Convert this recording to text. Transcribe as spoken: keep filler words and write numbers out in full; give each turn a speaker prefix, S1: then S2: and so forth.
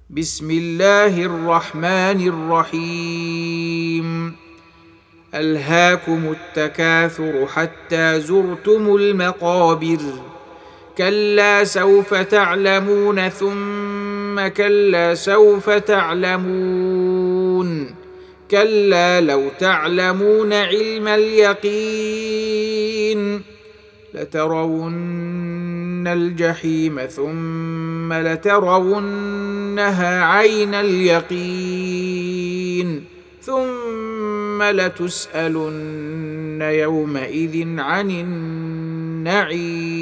S1: بسم الله الرحمن الرحيم ألهاكم التكاثر حتى زرتم المقابر كلا سوف تعلمون ثم كلا سوف تعلمون كلا لو تعلمون علم اليقين لترون الجحيم ثم لترونها عين اليقين ثم لتسألن يومئذ عن النعيم.